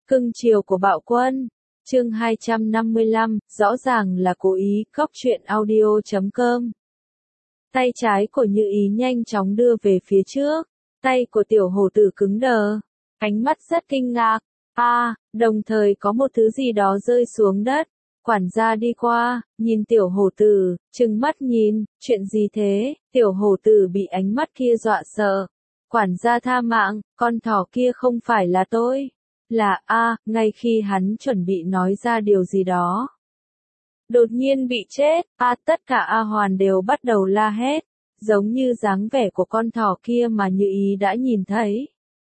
Cưng chiều của Bạo Quân. Chương 255, rõ ràng là cố ý. Cóc truyện audio.com. Tay trái của Như Ý nhanh chóng đưa về phía trước. Tay của tiểu hổ tử cứng đờ. Ánh mắt rất kinh ngạc. Đồng thời có một thứ gì đó rơi xuống đất. Quản gia đi qua, nhìn tiểu hổ tử, trừng mắt nhìn, chuyện gì thế? Tiểu hổ tử bị ánh mắt kia dọa sợ. Quản gia tha mạng, con thỏ kia không phải là tôi. Là ngay khi hắn chuẩn bị nói ra điều gì đó. Đột nhiên bị chết, tất cả hoàn đều bắt đầu la hét, giống như dáng vẻ của con thỏ kia mà Như Ý đã nhìn thấy.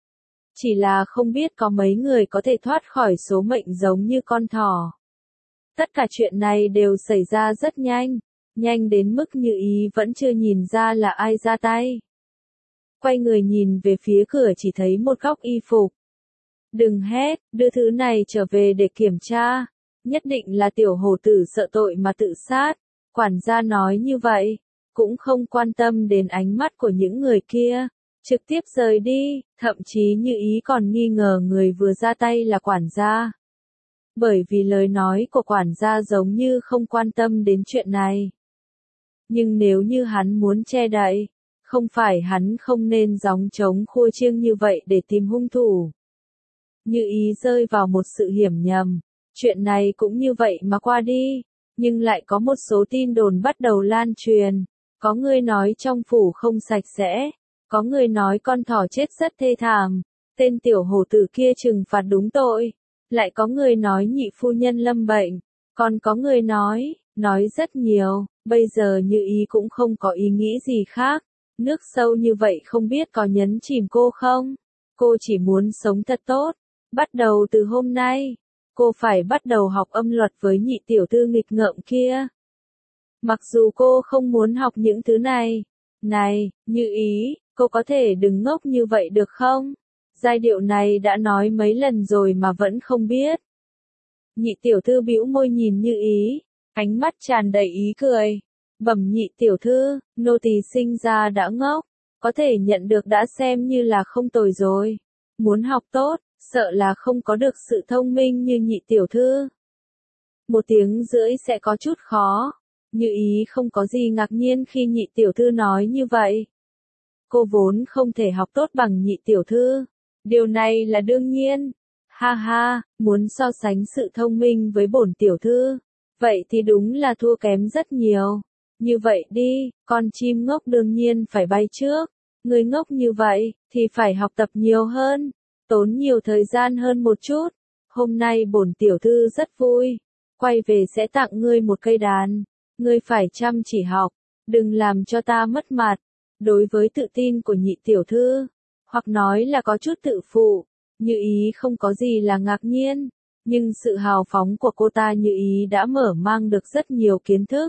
Chỉ là không biết có mấy người có thể thoát khỏi số mệnh giống như con thỏ. Tất cả chuyện này đều xảy ra rất nhanh, nhanh đến mức Như Ý vẫn chưa nhìn ra là ai ra tay. Quay người nhìn về phía cửa chỉ thấy một góc y phục. Đừng hét, đưa thứ này trở về để kiểm tra. Nhất định là tiểu hổ tử sợ tội mà tự sát. Quản gia nói như vậy, cũng không quan tâm đến ánh mắt của những người kia. Trực tiếp rời đi, thậm chí Như Ý còn nghi ngờ người vừa ra tay là quản gia. Bởi vì lời nói của quản gia giống như không quan tâm đến chuyện này. Nhưng nếu như hắn muốn che đậy, không phải hắn không nên gióng trống khua chiêng như vậy để tìm hung thủ. Như Ý rơi vào một sự hiểm nhầm, chuyện này cũng như vậy mà qua đi, nhưng lại có một số tin đồn bắt đầu lan truyền, có người nói trong phủ không sạch sẽ, có người nói con thỏ chết rất thê thảm, tên tiểu hổ tử kia trừng phạt đúng tội, lại có người nói nhị phu nhân lâm bệnh, còn có người nói rất nhiều, bây giờ Như Ý cũng không có ý nghĩ gì khác, nước sâu như vậy không biết có nhấn chìm cô không, cô chỉ muốn sống thật tốt. Bắt đầu từ hôm nay, cô phải bắt đầu học âm luật với nhị tiểu thư nghịch ngợm kia. Mặc dù cô không muốn học những thứ này. Này, Như Ý, cô có thể đừng ngốc như vậy được không? Giai điệu này đã nói mấy lần rồi mà vẫn không biết. Nhị tiểu thư bĩu môi nhìn Như Ý, ánh mắt tràn đầy ý cười. Bẩm nhị tiểu thư, nô tỳ sinh ra đã ngốc, có thể nhận được đã xem như là không tồi rồi. Muốn học tốt, sợ là không có được sự thông minh như nhị tiểu thư. 1,5 tiếng sẽ có chút khó. Như Ý không có gì ngạc nhiên khi nhị tiểu thư nói như vậy. Cô vốn không thể học tốt bằng nhị tiểu thư. Điều này là đương nhiên. Ha, muốn so sánh sự thông minh với bổn tiểu thư. Vậy thì đúng là thua kém rất nhiều. Như vậy đi, con chim ngốc đương nhiên phải bay trước. Người ngốc như vậy, thì phải học tập nhiều hơn. Tốn nhiều thời gian hơn một chút. Hôm nay bổn tiểu thư rất vui. Quay về sẽ tặng ngươi một cây đàn. Ngươi phải chăm chỉ học. Đừng làm cho ta mất mặt. Đối với tự tin của nhị tiểu thư, hoặc nói là có chút tự phụ, Như Ý không có gì là ngạc nhiên. Nhưng sự hào phóng của cô ta Như Ý đã mở mang được rất nhiều kiến thức.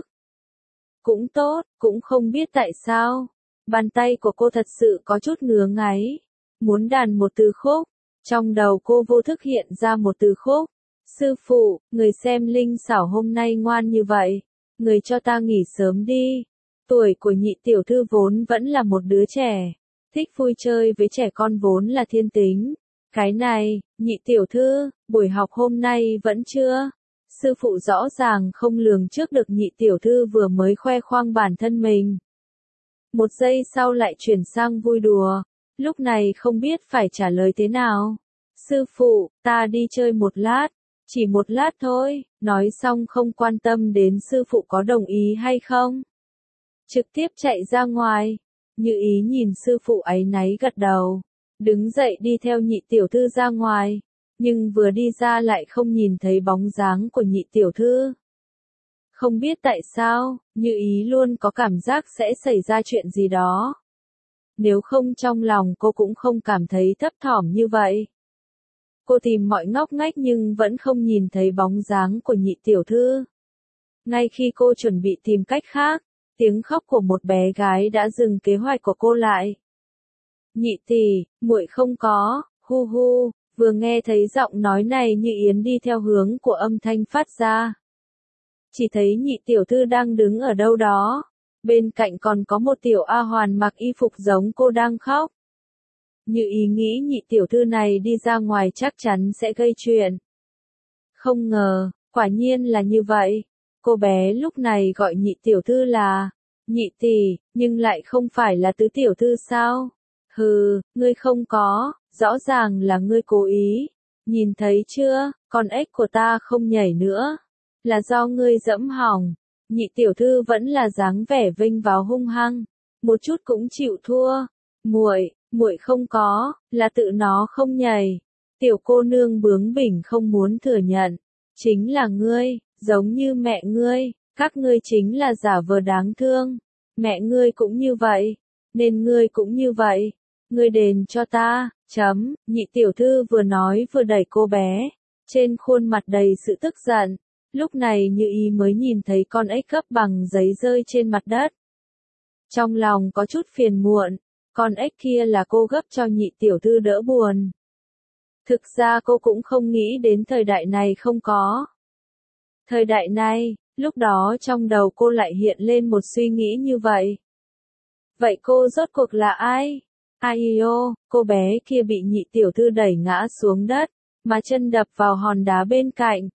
Cũng tốt, cũng không biết tại sao. Bàn tay của cô thật sự có chút ngứa ngáy. Muốn đàn một từ khúc, trong đầu cô vô thức hiện ra một từ khúc. Sư phụ, người xem linh xảo hôm nay ngoan như vậy, người cho ta nghỉ sớm đi. Tuổi của nhị tiểu thư vốn vẫn là một đứa trẻ, thích vui chơi với trẻ con vốn là thiên tính. Cái này, nhị tiểu thư, buổi học hôm nay vẫn chưa. Sư phụ rõ ràng không lường trước được nhị tiểu thư vừa mới khoe khoang bản thân mình. 1 giây sau lại chuyển sang vui đùa. Lúc này không biết phải trả lời thế nào. Sư phụ, ta đi chơi một lát. Chỉ một lát thôi, nói xong không quan tâm đến sư phụ có đồng ý hay không. Trực tiếp chạy ra ngoài. Như Ý nhìn sư phụ áy náy gật đầu. Đứng dậy đi theo nhị tiểu thư ra ngoài. Nhưng vừa đi ra lại không nhìn thấy bóng dáng của nhị tiểu thư. Không biết tại sao, Như Ý luôn có cảm giác sẽ xảy ra chuyện gì đó. Nếu không trong lòng cô cũng không cảm thấy thấp thỏm như vậy. Cô tìm mọi ngóc ngách nhưng vẫn không nhìn thấy bóng dáng của nhị tiểu thư. Ngay khi cô chuẩn bị tìm cách khác, tiếng khóc của một bé gái đã dừng kế hoạch của cô lại. Nhị tỷ, muội không có, hu hu, vừa nghe thấy giọng nói này Như Yến đi theo hướng của âm thanh phát ra. Chỉ thấy nhị tiểu thư đang đứng ở đâu đó. Bên cạnh còn có một tiểu A hoàn mặc y phục giống cô đang khóc. Như ý nghĩ nhị tiểu thư này đi ra ngoài chắc chắn sẽ gây chuyện. Không ngờ, quả nhiên là như vậy. Cô bé lúc này gọi nhị tiểu thư là nhị tỷ, nhưng lại không phải là tứ tiểu thư sao? Hừ, ngươi không có, rõ ràng là ngươi cố ý. Nhìn thấy chưa, con ếch của ta không nhảy nữa. Là do ngươi dẫm hỏng. Nhị tiểu thư vẫn là dáng vẻ vênh váo hung hăng. Một chút cũng chịu thua. Muội không có, là tự nó không nhảy. Tiểu cô nương bướng bỉnh không muốn thừa nhận. Chính là ngươi, giống như mẹ ngươi, các ngươi chính là giả vờ đáng thương. Mẹ ngươi cũng như vậy, nên ngươi cũng như vậy. Ngươi đền cho ta, nhị tiểu thư vừa nói vừa đẩy cô bé. Trên khuôn mặt đầy sự tức giận. Lúc này Như Ý mới nhìn thấy con ếch gấp bằng giấy rơi trên mặt đất. Trong lòng có chút phiền muộn, con ếch kia là cô gấp cho nhị tiểu thư đỡ buồn. Thực ra cô cũng không nghĩ đến thời đại này không có. Thời đại này, lúc đó trong đầu cô lại hiện lên một suy nghĩ như vậy. Vậy cô rốt cuộc là ai? Aio, cô bé kia bị nhị tiểu thư đẩy ngã xuống đất, mà chân đập vào hòn đá bên cạnh.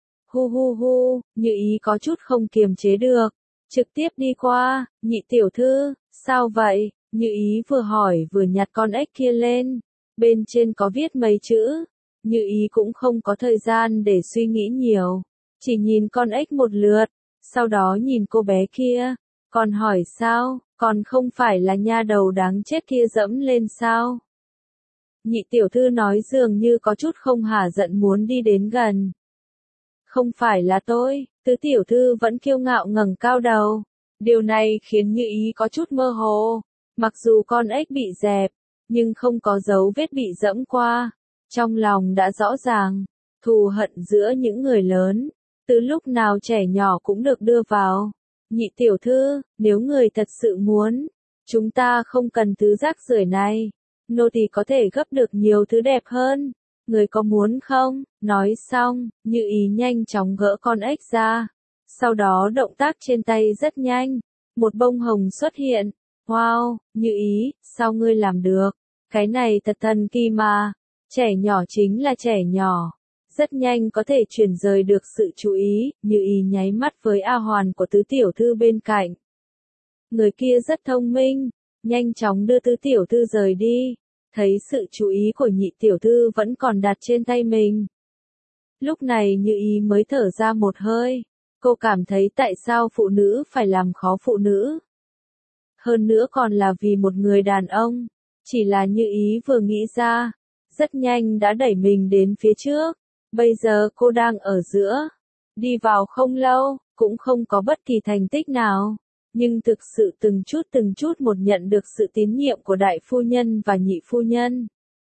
Hu, Như Ý có chút không kiềm chế được. Trực tiếp đi qua, nhị tiểu thư, sao vậy? Như Ý vừa hỏi vừa nhặt con ếch kia lên. Bên trên có viết mấy chữ. Như Ý cũng không có thời gian để suy nghĩ nhiều. Chỉ nhìn con ếch một lượt. Sau đó nhìn cô bé kia. Còn hỏi sao, còn không phải là nha đầu đáng chết kia dẫm lên sao? Nhị tiểu thư nói dường như có chút không hả giận muốn đi đến gần. Không phải là tôi, tứ tiểu thư vẫn kiêu ngạo ngẩng cao đầu. Điều này khiến Như Ý có chút mơ hồ. Mặc dù con ếch bị dẹp, nhưng không có dấu vết bị dẫm qua. Trong lòng đã rõ ràng, thù hận giữa những người lớn, từ lúc nào trẻ nhỏ cũng được đưa vào. Nhị tiểu thư, nếu người thật sự muốn, chúng ta không cần thứ rác rưởi này. Nô tỳ có thể gấp được nhiều thứ đẹp hơn. Người có muốn không? Nói xong, Như Ý nhanh chóng gỡ con ếch ra. Sau đó động tác trên tay rất nhanh. Một bông hồng xuất hiện. Wow, Như Ý, sao ngươi làm được? Cái này thật thần kỳ mà. Trẻ nhỏ chính là trẻ nhỏ. Rất nhanh có thể chuyển rời được sự chú ý. Như Ý nháy mắt với A Hoàn của tứ tiểu thư bên cạnh. Người kia rất thông minh. Nhanh chóng đưa tứ tiểu thư rời đi. Thấy sự chú ý của nhị tiểu thư vẫn còn đặt trên tay mình. Lúc này Như Ý mới thở ra một hơi. Cô cảm thấy tại sao phụ nữ phải làm khó phụ nữ. Hơn nữa còn là vì một người đàn ông. Chỉ là Như Ý vừa nghĩ ra. Rất nhanh đã đẩy mình đến phía trước. Bây giờ cô đang ở giữa. Đi vào không lâu, cũng không có bất kỳ thành tích nào. Nhưng thực sự từng chút một nhận được sự tín nhiệm của đại phu nhân và nhị phu nhân.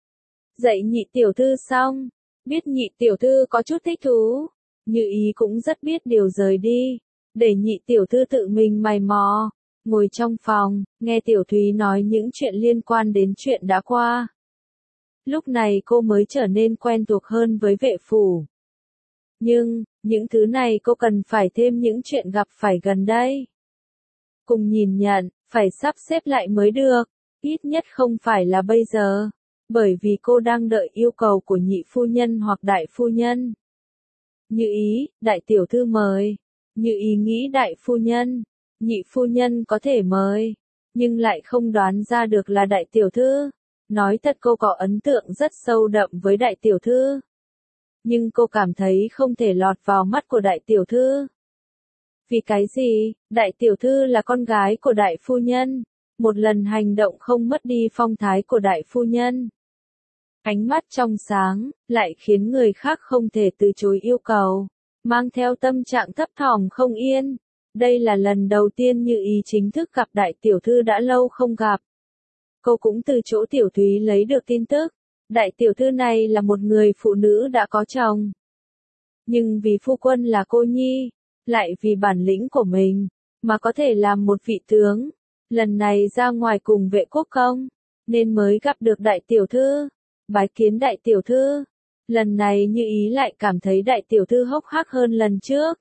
Dạy nhị tiểu thư xong, biết nhị tiểu thư có chút thích thú, Như Ý cũng rất biết điều rời đi, để nhị tiểu thư tự mình mày mò, ngồi trong phòng, nghe tiểu Thúy nói những chuyện liên quan đến chuyện đã qua. Lúc này cô mới trở nên quen thuộc hơn với vệ phủ. Nhưng, những thứ này cô cần phải thêm những chuyện gặp phải gần đây. Cùng nhìn nhận, phải sắp xếp lại mới được, ít nhất không phải là bây giờ, bởi vì cô đang đợi yêu cầu của nhị phu nhân hoặc đại phu nhân. Như Ý, đại tiểu thư mời. Như Ý nghĩ đại phu nhân, nhị phu nhân có thể mời, nhưng lại không đoán ra được là đại tiểu thư. Nói thật cô có ấn tượng rất sâu đậm với đại tiểu thư. Nhưng cô cảm thấy không thể lọt vào mắt của đại tiểu thư. Vì cái gì? Đại tiểu thư là con gái của đại phu nhân. Một lần hành động không mất đi phong thái của đại phu nhân. Ánh mắt trong sáng, lại khiến người khác không thể từ chối yêu cầu. Mang theo tâm trạng thấp thỏm không yên. Đây là lần đầu tiên Như Ý chính thức gặp đại tiểu thư đã lâu không gặp. Cô cũng từ chỗ tiểu Thúy lấy được tin tức. Đại tiểu thư này là một người phụ nữ đã có chồng. Nhưng vì phu quân là cô nhi, lại vì bản lĩnh của mình, mà có thể làm một vị tướng. Lần này ra ngoài cùng vệ quốc công, nên mới gặp được đại tiểu thư. Bái kiến đại tiểu thư. Lần này Như Ý lại cảm thấy đại tiểu thư hốc hác hơn lần trước.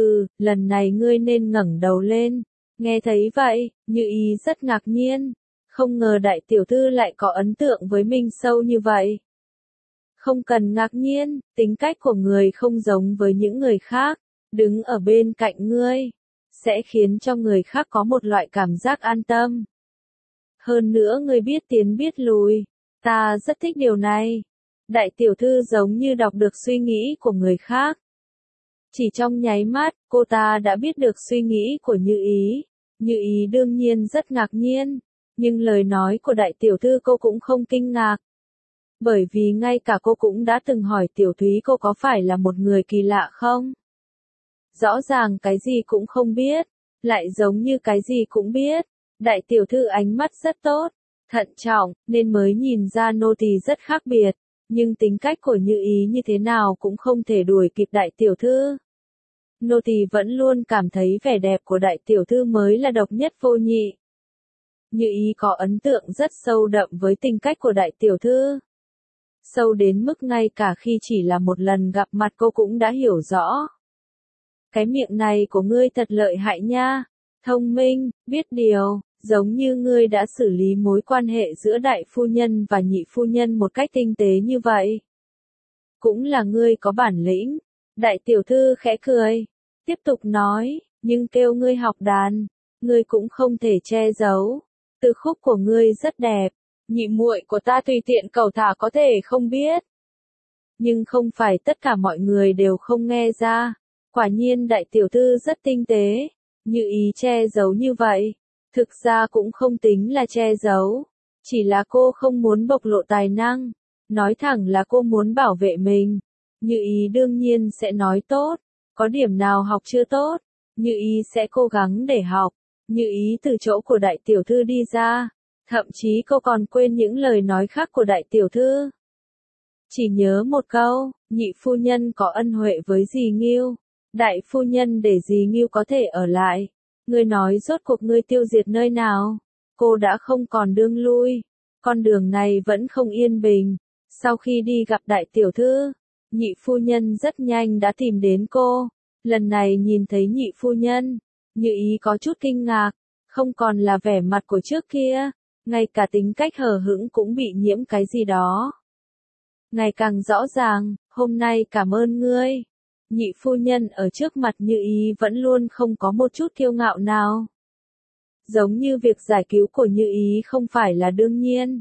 Lần này ngươi nên ngẩng đầu lên. Nghe thấy vậy, Như Ý rất ngạc nhiên. Không ngờ đại tiểu thư lại có ấn tượng với mình sâu như vậy. Không cần ngạc nhiên, tính cách của người không giống với những người khác, đứng ở bên cạnh ngươi, sẽ khiến cho người khác có một loại cảm giác an tâm. Hơn nữa ngươi biết tiến biết lùi, ta rất thích điều này. Đại tiểu thư giống như đọc được suy nghĩ của người khác. Chỉ trong nháy mắt, cô ta đã biết được suy nghĩ của Như Ý. Như Ý đương nhiên rất ngạc nhiên, nhưng lời nói của đại tiểu thư cô cũng không kinh ngạc. Bởi vì ngay cả cô cũng đã từng hỏi Tiểu Thúy cô có phải là một người kỳ lạ không? Rõ ràng cái gì cũng không biết, lại giống như cái gì cũng biết. Đại tiểu thư ánh mắt rất tốt, thận trọng, nên mới nhìn ra nô tỳ rất khác biệt. Nhưng tính cách của Như Ý như thế nào cũng không thể đuổi kịp đại tiểu thư. Nô tỳ vẫn luôn cảm thấy vẻ đẹp của đại tiểu thư mới là độc nhất vô nhị. Như Ý có ấn tượng rất sâu đậm với tính cách của đại tiểu thư. Sâu đến mức ngay cả khi chỉ là một lần gặp mặt cô cũng đã hiểu rõ. Cái miệng này của ngươi thật lợi hại nha, thông minh, biết điều, giống như ngươi đã xử lý mối quan hệ giữa đại phu nhân và nhị phu nhân một cách tinh tế như vậy. Cũng là ngươi có bản lĩnh. Đại tiểu thư khẽ cười, tiếp tục nói, nhưng kêu ngươi học đàn, ngươi cũng không thể che giấu. Từ khúc của ngươi rất đẹp, nhị muội của ta tùy tiện cầu thả có thể không biết. Nhưng không phải tất cả mọi người đều không nghe ra. Quả nhiên đại tiểu thư rất tinh tế. Như Ý che giấu như vậy, thực ra cũng không tính là che giấu. Chỉ là cô không muốn bộc lộ tài năng. Nói thẳng là cô muốn bảo vệ mình. Như Ý đương nhiên sẽ nói tốt. Có điểm nào học chưa tốt, Như Ý sẽ cố gắng để học. Như Ý từ chỗ của đại tiểu thư đi ra. Thậm chí cô còn quên những lời nói khác của đại tiểu thư. Chỉ nhớ một câu, nhị phu nhân có ân huệ với dì Nghiêu. Đại phu nhân để dì Nghiêu có thể ở lại. Ngươi nói rốt cuộc ngươi tiêu diệt nơi nào? Cô đã không còn đường lui. Con đường này vẫn không yên bình. Sau khi đi gặp đại tiểu thư, nhị phu nhân rất nhanh đã tìm đến cô. Lần này nhìn thấy nhị phu nhân, Như Ý có chút kinh ngạc. Không còn là vẻ mặt của trước kia. Ngay cả tính cách hờ hững cũng bị nhiễm cái gì đó. Ngày càng rõ ràng, hôm nay cảm ơn ngươi. Nhị phu nhân ở trước mặt Như Ý vẫn luôn không có một chút kiêu ngạo nào. Giống như việc giải cứu của Như Ý không phải là đương nhiên,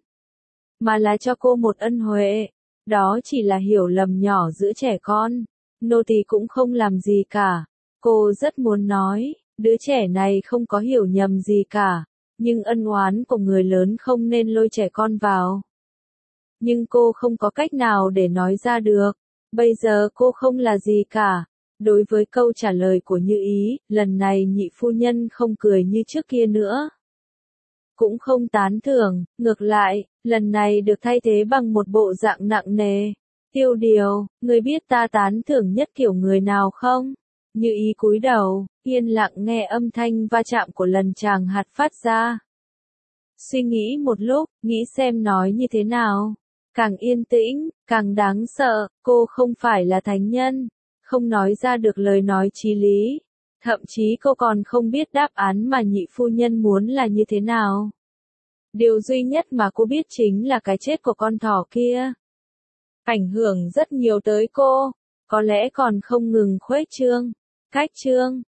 mà là cho cô một ân huệ. Đó chỉ là hiểu lầm nhỏ giữa trẻ con. Nô tỳ cũng không làm gì cả. Cô rất muốn nói, đứa trẻ này không có hiểu nhầm gì cả. Nhưng ân oán của người lớn không nên lôi trẻ con vào. Nhưng cô không có cách nào để nói ra được. Bây giờ cô không là gì cả. Đối với câu trả lời của Như Ý, lần này nhị phu nhân không cười như trước kia nữa. Cũng không tán thưởng, ngược lại, lần này được thay thế bằng một bộ dạng nặng nề. Tiêu Điều, người biết ta tán thưởng nhất kiểu người nào không? Như Ý cúi đầu, yên lặng nghe âm thanh va chạm của lần chàng hạt phát ra. Suy nghĩ một lúc, nghĩ xem nói như thế nào. Càng yên tĩnh, càng đáng sợ, cô không phải là thánh nhân, không nói ra được lời nói chí lý. Thậm chí cô còn không biết đáp án mà nhị phu nhân muốn là như thế nào. Điều duy nhất mà cô biết chính là cái chết của con thỏ kia. Ảnh hưởng rất nhiều tới cô, có lẽ còn không ngừng khuếch trương, cách trương.